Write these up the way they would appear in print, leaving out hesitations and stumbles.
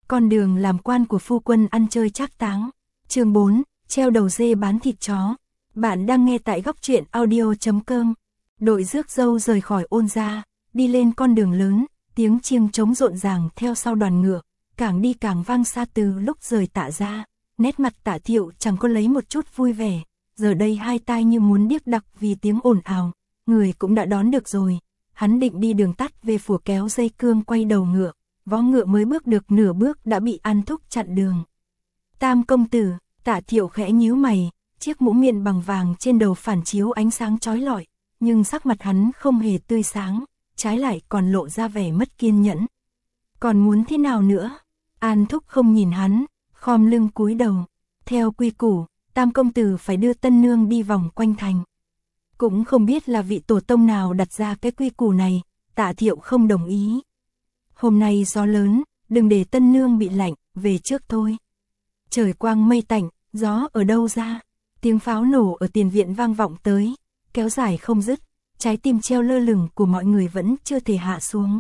Con đường làm quan của phu quân ăn chơi trác táng. Chương 4, treo đầu dê bán thịt chó. Bạn đang nghe tại Góc Truyện Audio.com. Đội rước dâu rời khỏi Ôn gia, đi lên con đường lớn, tiếng chiêng trống rộn ràng theo sau đoàn ngựa, càng đi càng vang xa từ lúc rời Tạ gia. Nét mặt Tạ Thiệu chẳng có lấy một chút vui vẻ, giờ đây hai tai như muốn điếc đặc vì tiếng ồn ào, người cũng đã đón được rồi. Hắn định đi đường tắt về phủ kéo dây cương quay đầu ngựa, vó ngựa mới bước được nửa bước đã bị An Thúc chặn đường. Tam công tử, Tạ Thiệu khẽ nhíu mày, chiếc mũ miệng bằng vàng trên đầu phản chiếu ánh sáng chói lọi, nhưng sắc mặt hắn không hề tươi sáng, trái lại còn lộ ra vẻ mất kiên nhẫn. Còn muốn thế nào nữa? An Thúc không nhìn hắn, khom lưng cúi đầu. Theo quy củ, Tam công tử phải đưa tân nương đi vòng quanh thành. Cũng không biết là vị tổ tông nào đặt ra cái quy củ này, Tạ Thiệu không đồng ý. Hôm nay gió lớn, đừng để tân nương bị lạnh, về trước thôi. Trời quang mây tạnh, gió ở đâu ra? Tiếng pháo nổ ở tiền viện vang vọng tới, kéo dài không dứt, trái tim treo lơ lửng của mọi người vẫn chưa thể hạ xuống.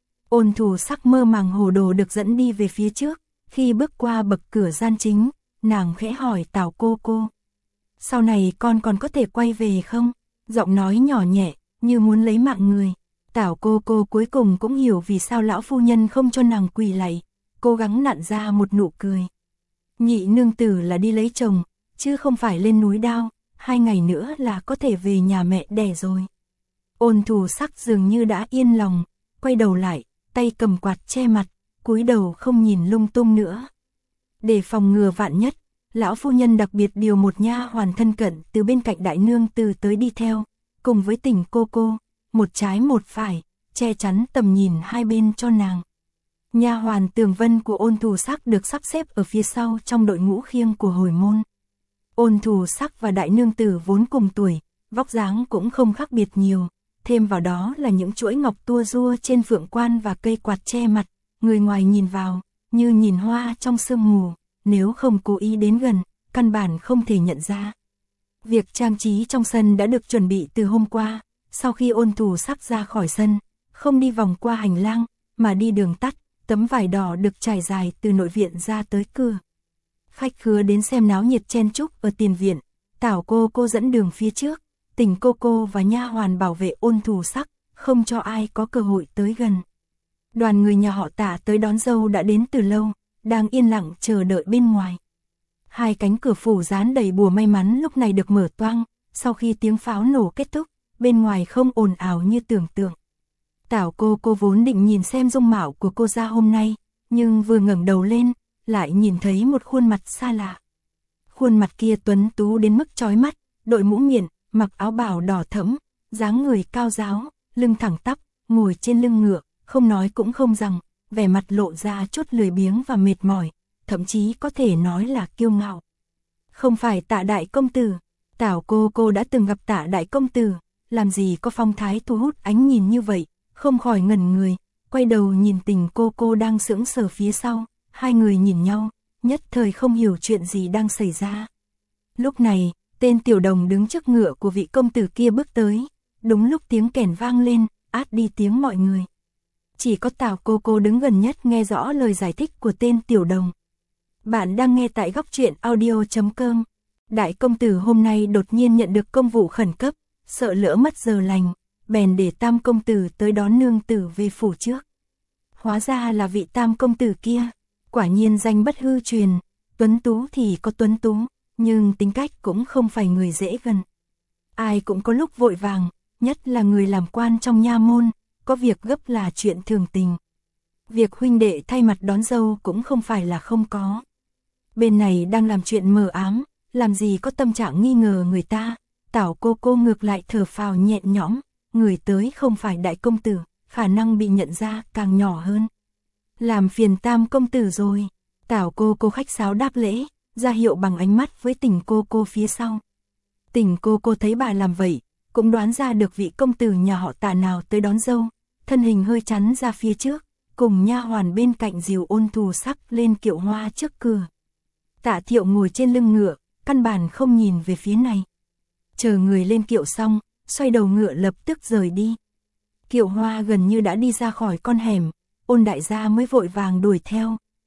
Ôn Thù Sắc mơ màng hồ đồ được dẫn đi về phía trước, khi bước qua bậc cửa gian chính, nàng khẽ hỏi Tào cô. Sau này con còn có thể quay về không? Giọng nói nhỏ nhẹ, như muốn lấy mạng người. Tào cô cuối cùng cũng hiểu vì sao lão phu nhân không cho nàng quỳ lạy, cố gắng nặn ra một nụ cười. Nhị nương tử là đi lấy chồng, chứ không phải lên núi Đao, 2 ngày nữa là có thể về nhà mẹ đẻ rồi. Ôn Thù Sắc dường như đã yên lòng, quay đầu lại, tay cầm quạt che mặt, cúi đầu không nhìn lung tung nữa. Để phòng ngừa vạn nhất, lão phu nhân đặc biệt điều một nha hoàn thân cận từ bên cạnh đại nương tử tới đi theo, cùng với Tình cô, một trái một phải, che chắn tầm nhìn hai bên cho nàng. Nha hoàn Tường Vân của Ôn Thù Sắc được sắp xếp ở phía sau trong đội ngũ khiêng của hồi môn. Ôn Thù Sắc và đại nương tử vốn cùng tuổi, vóc dáng cũng không khác biệt nhiều, thêm vào đó là những chuỗi ngọc tua rua trên phượng quan và cây quạt che mặt, người ngoài nhìn vào, như nhìn hoa trong sương mù, nếu không cố ý đến gần, căn bản không thể nhận ra. Việc trang trí trong sân đã được chuẩn bị từ hôm qua, sau khi Ôn Thù Sắc ra khỏi sân, không đi vòng qua hành lang, mà đi đường tắt, tấm vải đỏ được trải dài từ nội viện ra tới cửa. Khách khứa đến xem náo nhiệt chen chúc ở tiền viện, Tảo cô dẫn đường phía trước, Tình cô và nha hoàn bảo vệ Ôn Thù Sắc, không cho ai có cơ hội tới gần. Đoàn người nhà họ Tạ tới đón dâu đã đến từ lâu, đang yên lặng chờ đợi bên ngoài. Hai cánh cửa phủ dán đầy bùa may mắn lúc này được mở toang, sau khi tiếng pháo nổ kết thúc, bên ngoài không ồn ào như tưởng tượng. Tảo cô vốn định nhìn xem dung mạo của cô ra hôm nay, nhưng vừa ngẩng đầu lên, lại nhìn thấy một khuôn mặt xa lạ. Khuôn mặt kia tuấn tú đến mức chói mắt, đội mũ miệng, mặc áo bào đỏ thẫm, dáng người cao ráo, lưng thẳng tắp, ngồi trên lưng ngựa, không nói cũng không rằng, vẻ mặt lộ ra chút lười biếng và mệt mỏi, thậm chí có thể nói là kiêu ngạo. Không phải Tạ đại công tử, Tảo cô đã từng gặp Tạ đại công tử, làm gì có phong thái thu hút ánh nhìn như vậy, không khỏi ngẩn người, quay đầu nhìn Tình cô đang sững sờ phía sau, hai người nhìn nhau, nhất thời không hiểu chuyện gì đang xảy ra. Lúc này, tên tiểu đồng đứng trước ngựa của vị công tử kia bước tới, đúng lúc tiếng kèn vang lên, át đi tiếng mọi người. Chỉ có Tảo cô đứng gần nhất nghe rõ lời giải thích của tên tiểu đồng. Bạn đang nghe tại Góc Truyện Audio.com. Đại công tử hôm nay đột nhiên nhận được công vụ khẩn cấp, sợ lỡ mất giờ lành, bèn để Tam công tử tới đón nương tử về phủ trước. Hóa ra là vị Tam công tử kia, quả nhiên danh bất hư truyền, tuấn tú thì có tuấn tú, nhưng tính cách cũng không phải người dễ gần. Ai cũng có lúc vội vàng, nhất là người làm quan trong nha môn, có việc gấp là chuyện thường tình. Việc huynh đệ thay mặt đón dâu cũng không phải là không có. Bên này đang làm chuyện mờ ám, làm gì có tâm trạng nghi ngờ người ta. Tảo cô ngược lại thở phào nhẹ nhõm, người tới không phải đại công tử, khả năng bị nhận ra càng nhỏ hơn. Làm phiền Tam công tử rồi. Tảo cô khách sáo đáp lễ, ra hiệu bằng ánh mắt với Tình cô phía sau. Tình cô thấy bà làm vậy, cũng đoán ra được vị công tử nhà họ Tạ nào tới đón dâu, thân hình hơi chắn ra phía trước, cùng nha hoàn bên cạnh dìu Ôn Thù Sắc lên kiệu hoa trước cửa. Tạ Thiệu ngồi trên lưng ngựa, căn bản không nhìn về phía này. Chờ người lên kiệu xong, xoay đầu ngựa lập tức rời đi. Kiệu hoa gần như đã đi ra khỏi con hẻm, Ôn đại gia mới vội vàng đuổi theo,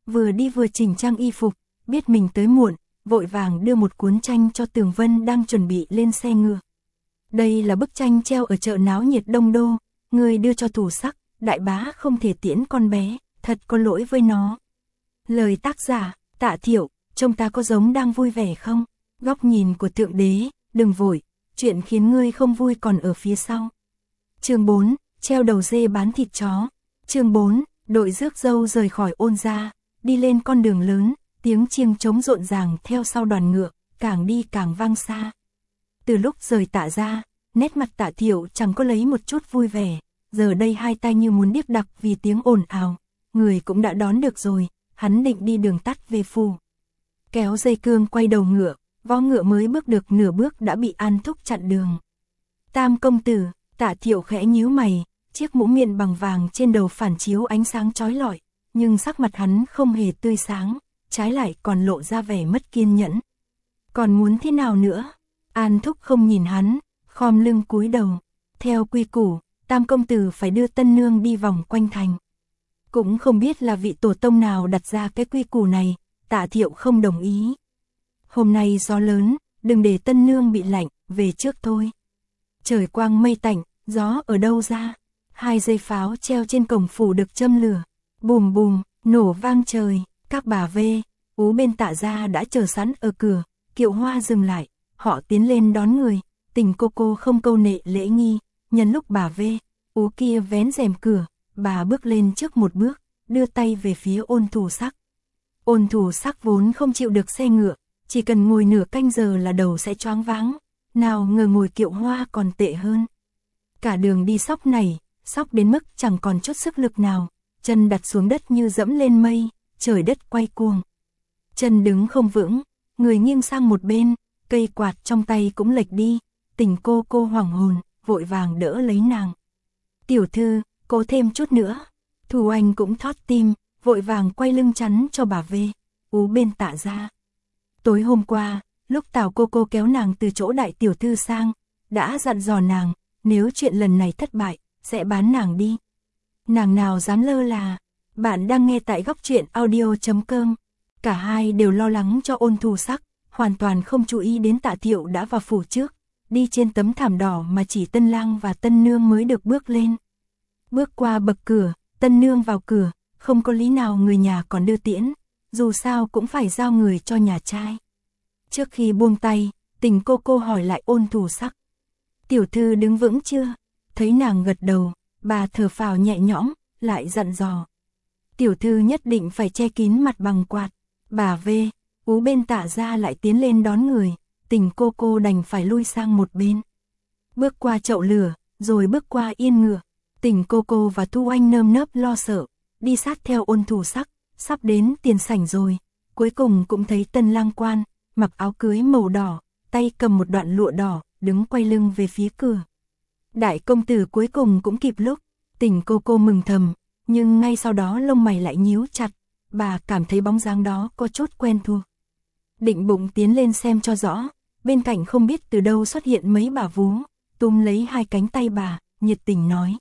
vừa đi vừa chỉnh trang y phục, biết mình tới muộn, vội vàng đưa một cuốn tranh cho Tường Vân đang chuẩn bị lên xe ngựa. Đây là bức tranh treo ở chợ náo nhiệt Đông Đô, người đưa cho Thủ Sắc, đại bá không thể tiễn con bé, thật có lỗi với nó. Lời tác giả, Tạ Thiệu, trông ta có giống đang vui vẻ không? Góc nhìn của Thượng Đế, đừng vội, chuyện khiến ngươi không vui còn ở phía sau. Chương 4, treo đầu dê bán thịt chó. Chương 4, đội rước dâu rời khỏi Ôn gia, đi lên con đường lớn, tiếng chiêng trống rộn ràng theo sau đoàn ngựa, càng đi càng vang xa. Từ lúc rời Tạ ra, nét mặt Tạ Thiệu chẳng có lấy một chút vui vẻ, giờ đây hai tay như muốn điếc đặc vì tiếng ồn ào, người cũng đã đón được rồi, hắn định đi đường tắt về phủ. Kéo dây cương quay đầu ngựa, vó ngựa mới bước được nửa bước đã bị An Thúc chặn đường. Tam công tử, Tạ Thiệu khẽ nhíu mày, chiếc mũ miệng bằng vàng trên đầu phản chiếu ánh sáng chói lọi, nhưng sắc mặt hắn không hề tươi sáng, trái lại còn lộ ra vẻ mất kiên nhẫn. Còn muốn thế nào nữa? An Thúc không nhìn hắn, khom lưng cúi đầu. Theo quy củ, Tam công tử phải đưa tân nương đi vòng quanh thành. Cũng không biết là vị tổ tông nào đặt ra cái quy củ này, Tạ Thiệu không đồng ý. Hôm nay gió lớn, đừng để tân nương bị lạnh, về trước thôi. Trời quang mây tạnh, gió ở đâu ra? 2 dây pháo treo trên cổng phủ được châm lửa, bùm bùm, nổ vang trời. Các bà Vê, Ú bên Tạ gia đã chờ sẵn ở cửa, kiệu hoa dừng lại, họ tiến lên đón người. Tình cô không câu nệ lễ nghi, nhân lúc bà Vê, Ú kia vén rèm cửa, bà bước lên trước một bước, đưa tay về phía Ôn Thủ Sắc. Ôn Thủ Sắc vốn không chịu được xe ngựa, chỉ cần ngồi nửa canh giờ là đầu sẽ choáng váng, nào ngờ ngồi kiệu hoa còn tệ hơn. Cả đường đi sóc này, sóc đến mức chẳng còn chút sức lực nào, chân đặt xuống đất như dẫm lên mây, trời đất quay cuồng. Chân đứng không vững, người nghiêng sang một bên, cây quạt trong tay cũng lệch đi, Tình cô hoảng hồn, vội vàng đỡ lấy nàng. Tiểu thư, cố thêm chút nữa. Thu Anh cũng thót tim, vội vàng quay lưng chắn cho bà Vê, Ú bên Tạ ra. Tối hôm qua, lúc Tào cô kéo nàng từ chỗ đại tiểu thư sang, đã dặn dò nàng, nếu chuyện lần này thất bại, sẽ bán nàng đi. Nàng nào dám lơ là. Bạn đang nghe tại góc truyện audio.com. Cả hai đều lo lắng cho Ôn Thủ Sắc, hoàn toàn không chú ý đến Tạ Thiệu đã vào phủ trước, đi trên tấm thảm đỏ mà chỉ tân lang và tân nương mới được bước lên. Bước qua bậc cửa, tân nương vào cửa, không có lý nào người nhà còn đưa tiễn, dù sao cũng phải giao người cho nhà trai. Trước khi buông tay, Tình cô hỏi lại Ôn Thủ Sắc. Tiểu thư đứng vững chưa? Thấy nàng gật đầu, bà thở phào nhẹ nhõm, lại dặn dò. Tiểu thư nhất định phải che kín mặt bằng quạt. Bà Vê, Ú bên Tạ ra lại tiến lên đón người, Tình cô đành phải lui sang một bên. Bước qua chậu lửa, rồi bước qua yên ngựa, Tình cô và Thu Anh nơm nớp lo sợ, đi sát theo Ôn Thủ Sắc, sắp đến tiền sảnh rồi, cuối cùng cũng thấy tân lang quan, mặc áo cưới màu đỏ, tay cầm một đoạn lụa đỏ, đứng quay lưng về phía cửa. Đại công tử cuối cùng cũng kịp lúc, Tình cô mừng thầm, nhưng ngay sau đó lông mày lại nhíu chặt, bà cảm thấy bóng dáng đó có chút quen thuộc. Định bụng tiến lên xem cho rõ, bên cạnh không biết từ đâu xuất hiện mấy bà vú, túm lấy 2 cánh tay bà, nhiệt tình nói.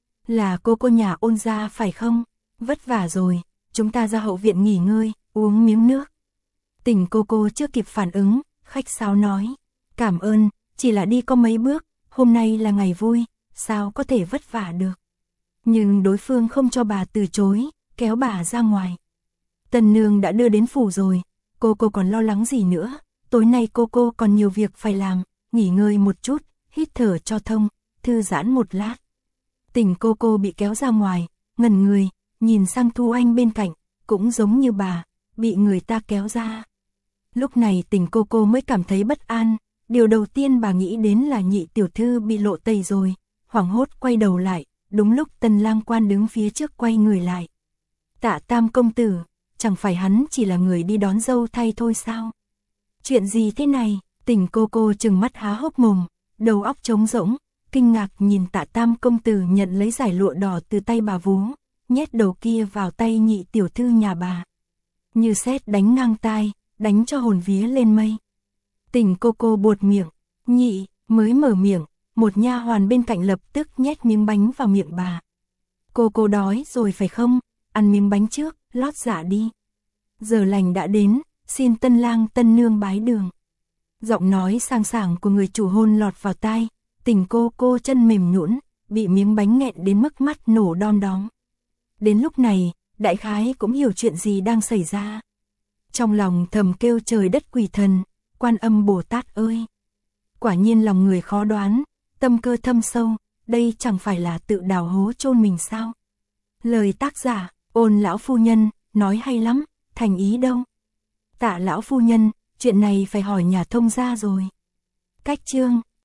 Là cô nhà Ôn gia phải không? Vất vả rồi, chúng ta ra hậu viện nghỉ ngơi, uống miếng nước. Tình cô chưa kịp phản ứng, khách sáo nói. Cảm ơn, chỉ là đi có mấy bước, hôm nay là ngày vui, sao có thể vất vả được. Nhưng đối phương không cho bà từ chối, kéo bà ra ngoài. Tần nương đã đưa đến phủ rồi, cô còn lo lắng gì nữa, tối nay cô còn nhiều việc phải làm, nghỉ ngơi một chút, hít thở cho thông, thư giãn một lát. Tình cô bị kéo ra ngoài, ngẩn người, nhìn sang Thu Anh bên cạnh, cũng giống như bà, bị người ta kéo ra. Lúc này Tình cô mới cảm thấy bất an, điều đầu tiên bà nghĩ đến là nhị tiểu thư bị lộ tẩy rồi, hoảng hốt quay đầu lại, đúng lúc tân lang quan đứng phía trước quay người lại. Tạ Tam công tử, chẳng phải hắn chỉ là người đi đón dâu thay thôi sao? Chuyện gì thế này? Tình cô trừng mắt há hốc mồm, đầu óc trống rỗng, kinh ngạc nhìn Tạ Tam công tử nhận lấy giải lụa đỏ từ tay bà vú, nhét đầu kia vào tay nhị tiểu thư nhà bà. Như sét đánh ngang tai, đánh cho hồn vía lên mây. Tình cô buột miệng, nhị, mới mở miệng, một nha hoàn bên cạnh lập tức nhét miếng bánh vào miệng bà. Cô đói rồi phải không? Ăn miếng bánh trước, lót dạ đi. Giờ lành đã đến, xin tân lang tân nương bái đường. Giọng nói sang sảng của người chủ hôn lọt vào tai, Tình cô chân mềm nhũn, bị miếng bánh nghẹn đến mức mắt nổ đom đóm. Đến lúc này, đại khái cũng hiểu chuyện gì đang xảy ra. Trong lòng thầm kêu trời đất quỷ thần, Quan Âm Bồ Tát ơi. Quả nhiên lòng người khó đoán, tâm cơ thâm sâu, đây chẳng phải là tự đào hố chôn mình sao? Lời tác giả, Ôn lão phu nhân, nói hay lắm, thành ý đâu? Tạ lão phu nhân, chuyện này phải hỏi nhà thông gia rồi. Cách chương